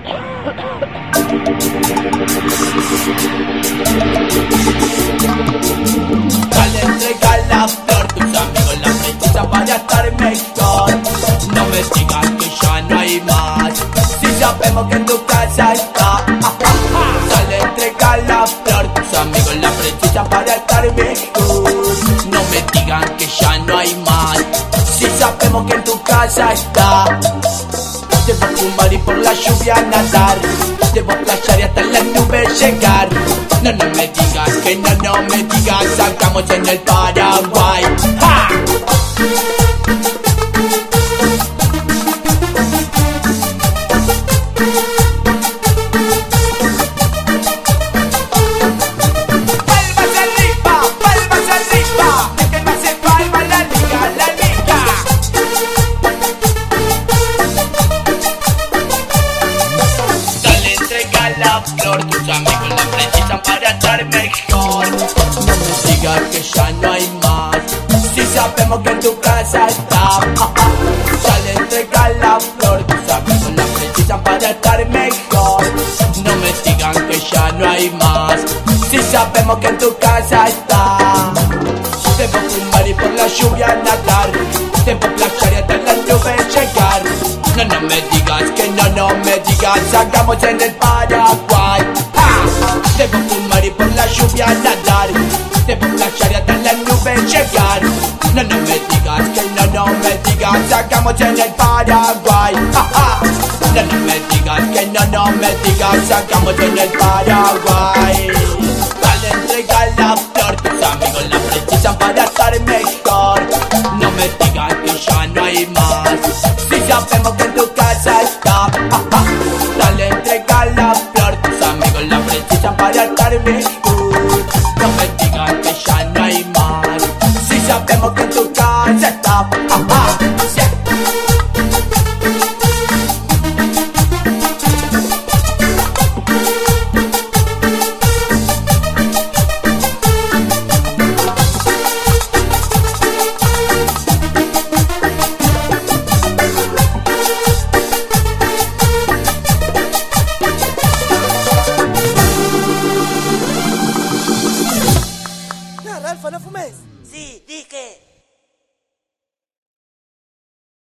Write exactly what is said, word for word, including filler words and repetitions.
Dale, entrega la flor, tus amigos la precisan para estar mejor. No me digan que ya no hay más, si sabemos que en tu casa está. Dale, entrega la flor, tus amigos la precisan para estar mejor. No me digan que ya no hay más, si sabemos que en tu casa está. Debo fumar y por la lluvia nadar, debo playar y hasta las nubes llegar. No, no me digas que no, no me digas, sacamos en el Paraguay. ¡Ja! Palmas arriba, palmas arriba, de que no se palma la liga, la liga. Dale, entrega la flor, tus amigos la precisan para estar mejor. No me digas que ya no hay más, si sabemos que en tu casa está. Dale, entrega la flor, tus amigos la precisan para estar mejor. No me digan que ya no hay más, si sabemos que en tu casa está. Debo fumar y por la lluvia nadar, debo playar y hasta las nubes llegar. No, no me digas que no, no me digas, sacamos en el Paraguay. ¡Ja! Debo fumar y por la lluvia nadar, debo playar y hasta las nubes llegar. No, no me digas que no, no me digas, sacamos en el Paraguay. ¡Ja, ja! No, no me digas que no, no me digas, sacamos en el Paraguay. Dale, entrega la flor, tus amigos la precisan para estar mejor. No me digas que ya no hay más, si sabemos que en tu casa está. Dale, entrega la flor, tus amigos la precisan para estar mejor. No me digas que ya no hay más, si sabemos que en tu casa está.